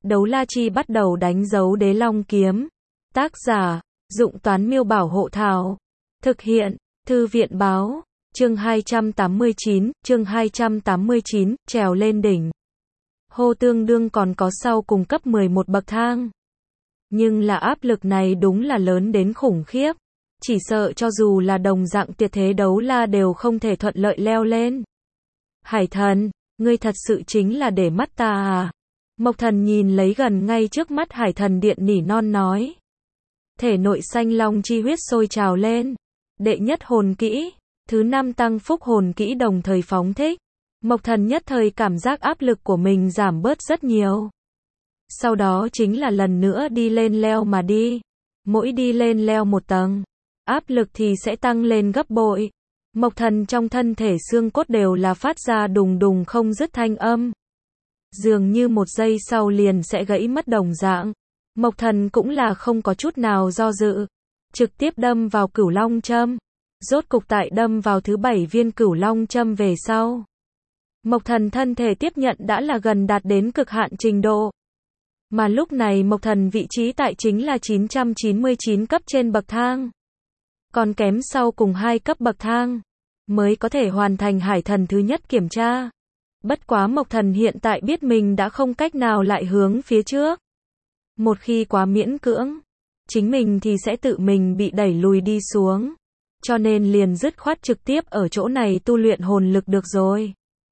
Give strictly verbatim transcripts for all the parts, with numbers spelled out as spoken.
Đấu la chi bắt đầu đánh dấu đế long kiếm. Tác giả, Dụng Toán Miêu Bảo Hộ Thảo. Thực hiện, Thư viện Báo. Chương hai trăm tám mươi chín, chương hai trăm tám mươi chín, trèo lên đỉnh. Hô tương đương còn có sau cùng cấp mười một bậc thang. Nhưng là áp lực này đúng là lớn đến khủng khiếp. Chỉ sợ cho dù là đồng dạng tuyệt thế đấu la đều không thể thuận lợi leo lên. Hải thần, ngươi thật sự chính là để mắt ta à? Mộc Thần nhìn lấy gần ngay trước mắt Hải thần điện nỉ non nói. Thể nội xanh long chi huyết sôi trào lên. Đệ nhất hồn kỹ, thứ năm tăng phúc hồn kỹ đồng thời phóng thích. Mộc Thần nhất thời cảm giác áp lực của mình giảm bớt rất nhiều. Sau đó chính là lần nữa đi lên leo mà đi. Mỗi đi lên leo một tầng, áp lực thì sẽ tăng lên gấp bội. Mộc Thần trong thân thể xương cốt đều là phát ra đùng đùng không dứt thanh âm. Dường như một giây sau liền sẽ gãy mất đồng dạng. Mộc Thần cũng là không có chút nào do dự. Trực tiếp đâm vào cửu long châm. Rốt cục tại đâm vào thứ bảy viên cửu long châm về sau. Mộc Thần thân thể tiếp nhận đã là gần đạt đến cực hạn trình độ. Mà lúc này Mộc Thần vị trí tại chính là chín trăm chín mươi chín cấp trên bậc thang. Còn kém sau cùng hai cấp bậc thang. Mới có thể hoàn thành hải thần thứ nhất kiểm tra. Bất quá Mộc Thần hiện tại biết mình đã không cách nào lại hướng phía trước. Một khi quá miễn cưỡng, chính mình thì sẽ tự mình bị đẩy lùi đi xuống. Cho nên liền dứt khoát trực tiếp ở chỗ này tu luyện hồn lực được rồi.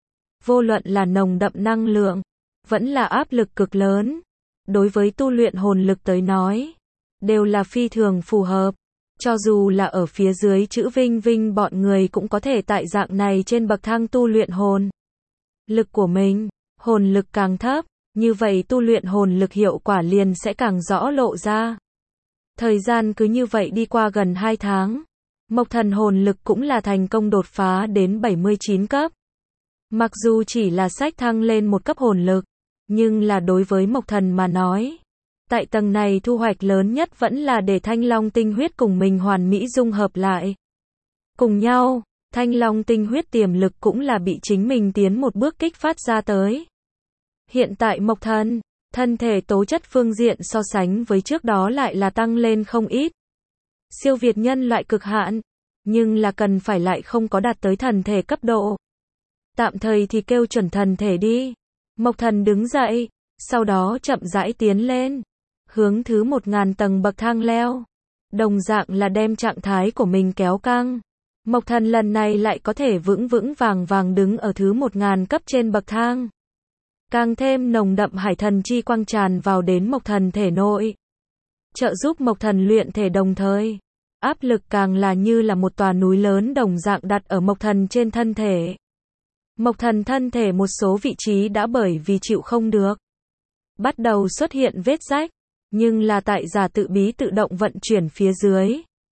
Vô luận là nồng đậm năng lượng, vẫn là áp lực cực lớn. Đối với tu luyện hồn lực tới nói, đều là phi thường phù hợp. Cho dù là ở phía dưới chữ Vinh Vinh bọn người cũng có thể tại dạng này trên bậc thang tu luyện hồn lực của mình. Hồn lực càng thấp, như vậy tu luyện hồn lực hiệu quả liền sẽ càng rõ lộ ra. Thời gian cứ như vậy đi qua gần hai tháng. Mộc Thần hồn lực cũng là thành công đột phá đến bảy mươi chín cấp. Mặc dù chỉ là sách thăng lên một cấp hồn lực, nhưng là đối với Mộc Thần mà nói, tại tầng này thu hoạch lớn nhất vẫn là để Thanh Long tinh huyết cùng mình hoàn mỹ dung hợp lại. Cùng nhau, Thanh Long tinh huyết tiềm lực cũng là bị chính mình tiến một bước kích phát ra tới. Hiện tại Mộc Thần, thân thể tố chất phương diện so sánh với trước đó lại là tăng lên không ít. Siêu việt nhân loại cực hạn, nhưng là cần phải lại không có đạt tới thần thể cấp độ. Tạm thời thì kêu chuẩn thần thể đi. Mộc Thần đứng dậy, sau đó chậm rãi tiến lên, hướng thứ một ngàn tầng bậc thang leo. Đồng dạng là đem trạng thái của mình kéo căng. Mộc Thần lần này lại có thể vững vững vàng vàng đứng ở thứ một ngàn cấp trên bậc thang. Càng thêm nồng đậm hải thần chi quang tràn vào đến Mộc Thần thể nội. Trợ giúp Mộc Thần luyện thể đồng thời. Áp lực càng là như là một tòa núi lớn đồng dạng đặt ở Mộc Thần trên thân thể. Mộc Thần thân thể một số vị trí đã bởi vì chịu không được. Bắt đầu xuất hiện vết rách. Nhưng là tại giả tự bí tự động vận chuyển phía dưới.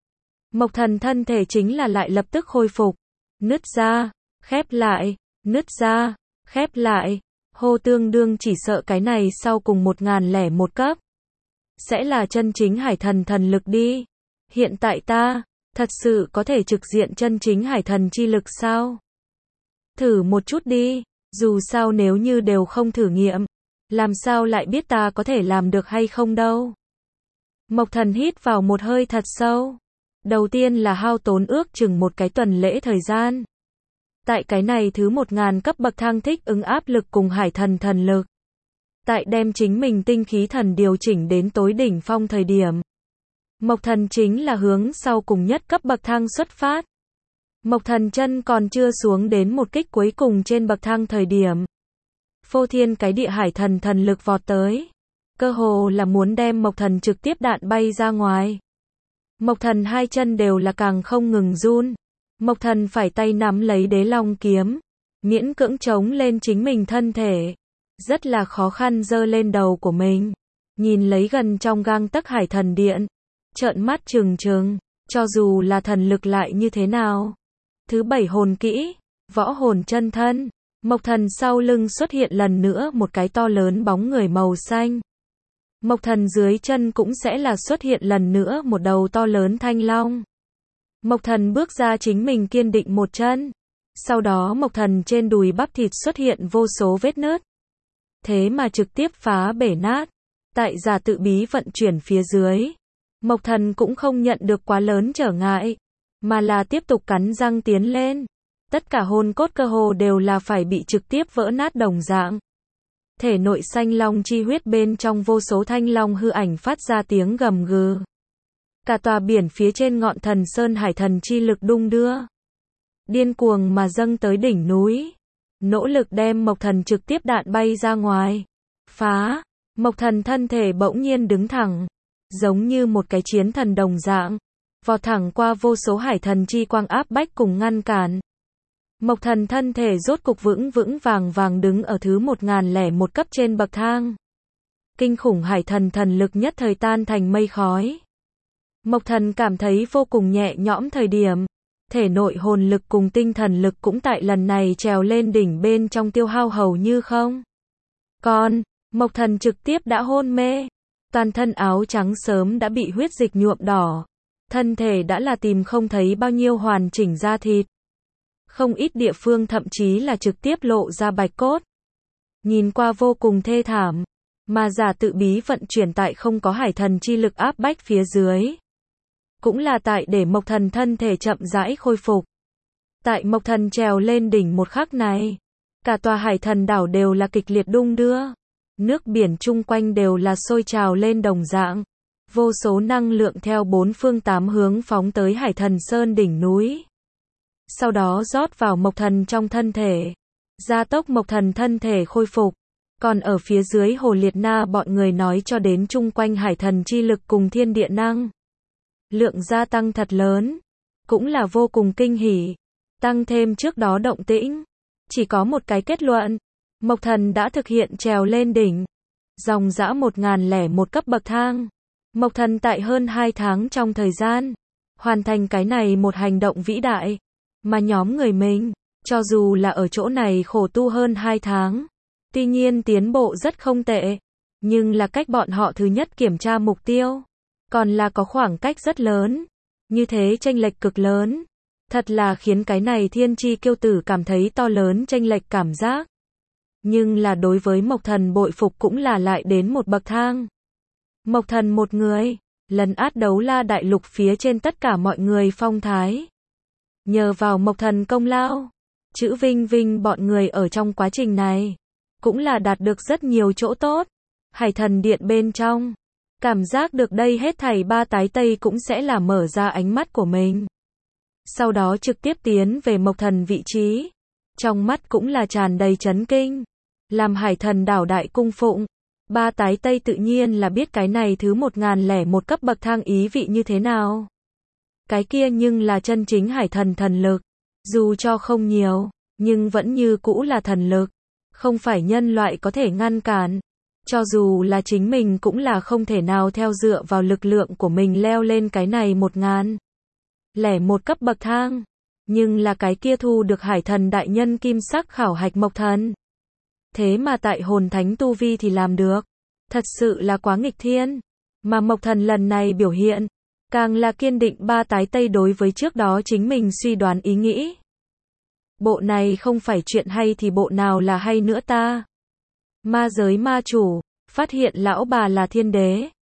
Mộc Thần thân thể chính là lại lập tức khôi phục. Nứt ra, khép lại, nứt ra, khép lại. Hô tương đương chỉ sợ cái này sau cùng một nghìn lẻ một cấp. Sẽ là chân chính hải thần thần lực đi. Hiện tại ta, thật sự có thể trực diện chân chính hải thần chi lực sao? Thử một chút đi, dù sao nếu như đều không thử nghiệm, làm sao lại biết ta có thể làm được hay không đâu. Mộc Thần hít vào một hơi thật sâu. Đầu tiên là hao tốn ước chừng một cái tuần lễ thời gian. Tại cái này thứ một ngàn cấp bậc thang thích ứng áp lực cùng hải thần thần lực. Tại đem chính mình tinh khí thần điều chỉnh đến tối đỉnh phong thời điểm. Mộc Thần chính là hướng sau cùng nhất cấp bậc thang xuất phát. Mộc Thần chân còn chưa xuống đến một kích cuối cùng trên bậc thang thời điểm. Phô thiên cái địa hải thần thần lực vọt tới. Cơ hồ là muốn đem Mộc Thần trực tiếp đạn bay ra ngoài. Mộc Thần hai chân đều là càng không ngừng run. Mộc Thần phải tay nắm lấy đế long kiếm. Miễn cưỡng chống lên chính mình thân thể. Rất là khó khăn giơ lên đầu của mình. Nhìn lấy gần trong gang tấc hải thần điện. Trợn mắt trừng trừng. Cho dù là thần lực lại như thế nào. Thứ bảy hồn kỹ. Võ hồn chân thân. Mộc Thần sau lưng xuất hiện lần nữa một cái to lớn bóng người màu xanh. Mộc Thần dưới chân cũng sẽ là xuất hiện lần nữa một đầu to lớn thanh long. Mộc Thần bước ra chính mình kiên định một chân. Sau đó Mộc Thần trên đùi bắp thịt xuất hiện vô số vết nứt. thế mà trực tiếp phá bể nát. Tại giả tự bí vận chuyển phía dưới, Mộc Thần cũng không nhận được quá lớn trở ngại, mà là tiếp tục cắn răng tiến lên. Tất cả hồn cốt cơ hồ đều là phải bị trực tiếp vỡ nát đồng dạng. Thể nội xanh long chi huyết bên trong vô số thanh long hư ảnh phát ra tiếng gầm gừ. Cả tòa biển phía trên ngọn thần sơn hải thần chi lực đung đưa, điên cuồng mà dâng tới đỉnh núi, nỗ lực đem Mộc Thần trực tiếp đạn bay ra ngoài. Phá! Mộc Thần thân thể bỗng nhiên đứng thẳng, giống như một cái chiến thần đồng dạng, vọt thẳng qua vô số hải thần chi quang áp bách cùng ngăn cản. Mộc Thần thân thể rốt cục vững vững vàng vàng đứng ở thứ một nghìn lẻ một cấp trên bậc thang. Kinh khủng hải thần thần lực nhất thời tan thành mây khói. Mộc Thần cảm thấy vô cùng nhẹ nhõm thời điểm, thể nội hồn lực cùng tinh thần lực cũng tại lần này trèo lên đỉnh bên trong tiêu hao hầu như không. Còn, Mộc Thần trực tiếp đã hôn mê, toàn thân áo trắng sớm đã bị huyết dịch nhuộm đỏ, thân thể đã là tìm không thấy bao nhiêu hoàn chỉnh da thịt. Không ít địa phương thậm chí là trực tiếp lộ ra bạch cốt. Nhìn qua vô cùng thê thảm, mà giả tự bí vận chuyển tại không có hải thần chi lực áp bách phía dưới. Cũng là tại để Mộc Thần thân thể chậm rãi khôi phục. Tại Mộc Thần trèo lên đỉnh một khắc này, cả tòa hải thần đảo đều là kịch liệt đung đưa. Nước biển chung quanh đều là sôi trào lên đồng dạng. Vô số năng lượng theo bốn phương tám hướng phóng tới hải thần sơn đỉnh núi. Sau đó rót vào Mộc Thần trong thân thể, gia tốc Mộc Thần thân thể khôi phục. Còn ở phía dưới Hồ Liệt Na bọn người nói cho đến chung quanh hải thần chi lực cùng thiên địa năng lượng gia tăng thật lớn, cũng là vô cùng kinh hỉ. Tăng thêm trước đó động tĩnh, chỉ có một cái kết luận, Mộc Thần đã thực hiện trèo lên đỉnh, dòng dã một nghìn lẻ một cấp bậc thang. Mộc Thần tại hơn hai tháng trong thời gian, hoàn thành cái này một hành động vĩ đại, mà nhóm người mình, cho dù là ở chỗ này khổ tu hơn hai tháng, tuy nhiên tiến bộ rất không tệ, nhưng là cách bọn họ thứ nhất kiểm tra mục tiêu, còn là có khoảng cách rất lớn, như thế chênh lệch cực lớn, thật là khiến cái này thiên chi kiêu tử cảm thấy to lớn chênh lệch cảm giác. Nhưng là đối với Mộc Thần bội phục cũng là lại đến một bậc thang. Mộc Thần một người, lần át đấu la đại lục phía trên tất cả mọi người phong thái. Nhờ vào Mộc Thần công lao, chữ Vinh Vinh bọn người ở trong quá trình này, cũng là đạt được rất nhiều chỗ tốt. Hải thần điện bên trong, cảm giác được đây hết thảy ba tái tây cũng sẽ là mở ra ánh mắt của mình. Sau đó trực tiếp tiến về Mộc Thần vị trí, trong mắt cũng là tràn đầy chấn kinh. Làm hải thần đảo đại cung phụng, ba tái tây tự nhiên là biết cái này thứ một nghìn lẻ một cấp bậc thang ý vị như thế nào. Cái kia nhưng là chân chính hải thần thần lực, dù cho không nhiều, nhưng vẫn như cũ là thần lực, không phải nhân loại có thể ngăn cản. Cho dù là chính mình cũng là không thể nào theo dựa vào lực lượng của mình leo lên cái này một nghìn lẻ một cấp bậc thang. Nhưng là cái kia thu được hải thần đại nhân kim sắc khảo hạch Mộc Thần. Thế mà tại hồn thánh tu vi thì làm được. Thật sự là quá nghịch thiên. Mà Mộc Thần lần này biểu hiện, càng là kiên định ba tái tây đối với trước đó chính mình suy đoán ý nghĩ. Bộ này không phải chuyện hay thì bộ nào là hay nữa ta. Ma giới ma chủ, phát hiện lão bà là thiên đế.